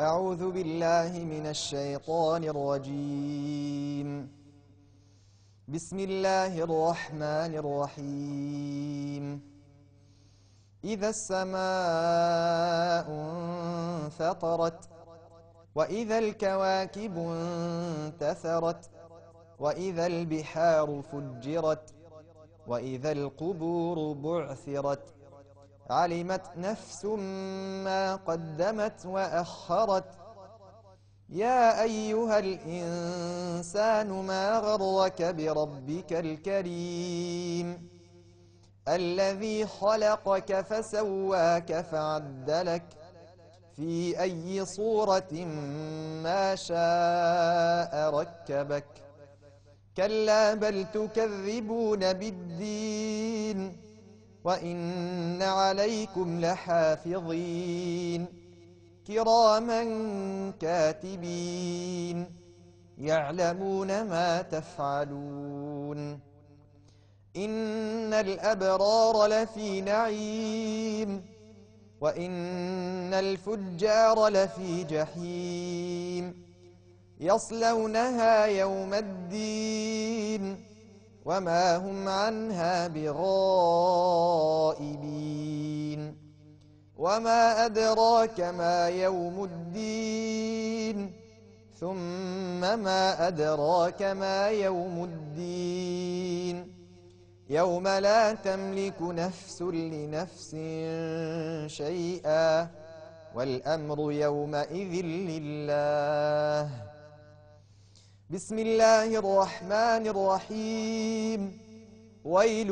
أعوذ بالله من الشيطان الرجيم. بسم الله الرحمن الرحيم. إذا السماء انفطرت وإذا الكواكب انتثرت وإذا البحار فجرت وإذا القبور بعثرت علمت نفس ما قدمت وأخرت. يا أيها الإنسان ما غرك بربك الكريم الذي خلقك فسواك فعدلك في أي صورة ما شاء ركبك. كلا بل تكذبون بالدين وإن عليكم لحافظين كراما كاتبين يعلمون ما تفعلون. إن الأبرار لفي نعيم وإن الفجار لفي جحيم يصلونها يوم الدين وما هم عنها بغائبين. وما أدراك ما يوم الدين ثم ما أدراك ما يوم الدين يوم لا تملك نفس لنفس شيئا والأمر يومئذ لله. بسم الله الرحمن الرحيم. ويل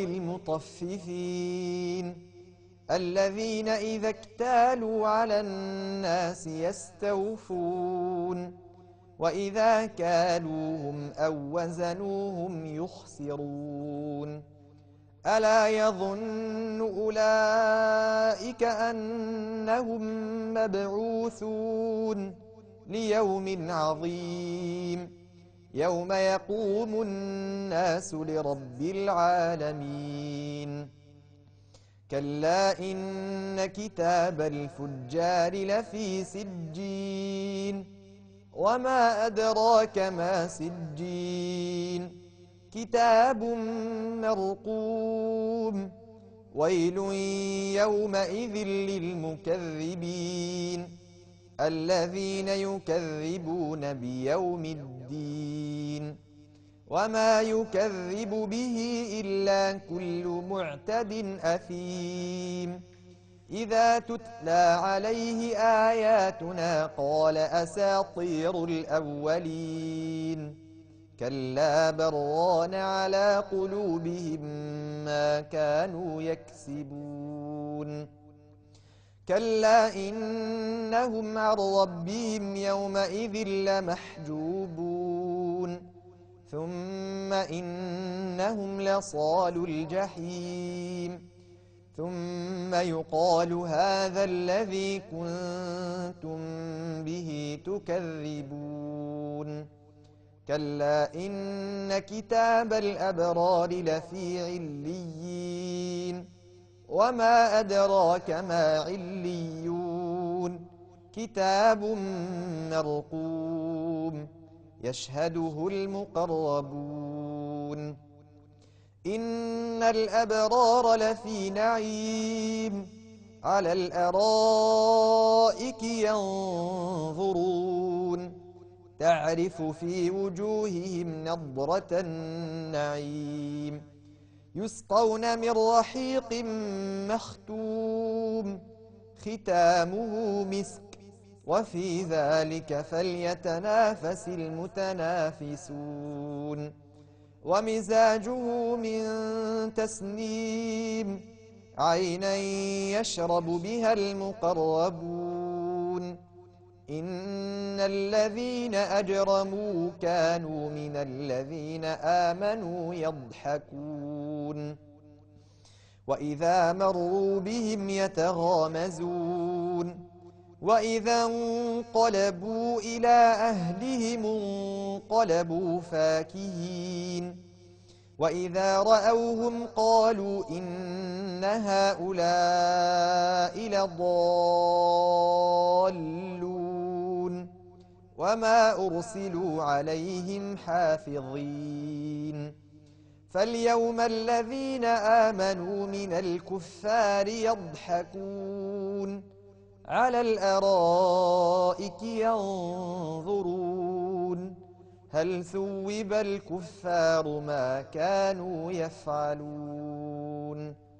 للمطففين الذين إذا اكتالوا على الناس يستوفون وإذا كالوهم أو وزنوهم يخسرون. ألا يظن أولئك أنهم مبعوثون ليوم عظيم يوم يقوم الناس لرب العالمين. كلا إن كتاب الفجار لفي سجين وما أدراك ما سجين كتاب مرقوم. ويل يومئذ للمكذبين الذين يكذبون بيوم الدين وما يكذب به إلا كل معتد أثيم. إذا تتلى عليه آياتنا قال أساطير الأولين. كلا بران على قلوبهم ما كانوا يكسبون. كلا إنهم عن ربهم يومئذ لمحجوبون ثم إنهم لصالو الجحيم ثم يقال هذا الذي كنتم به تكذبون. كلا إن كتاب الأبرار لفي عليين وما أدراك ما عليون كتاب مرقوم يشهده المقربون. إن الأبرار لفي نعيم على الأرائك ينظرون تعرف في وجوههم نضرة النعيم يسقون من رحيق مختوم ختامه مسك وفي ذلك فليتنافس المتنافسون. ومزاجه من تسنيم عينا يشرب بها المقربون. إن الذين أجرموا كانوا من الذين آمنوا يضحكون وإذا مروا بهم يتغامزون وإذا انقلبوا إلى أهلهم انقلبوا فاكهين وإذا رأوهم قالوا إن هؤلاء لضالون وما أرسلوا عليهم حافظين فاليوم الذين آمنوا من الكفار يضحكون على الأرائك ينظرون هل ثوب الكفار ما كانوا يفعلون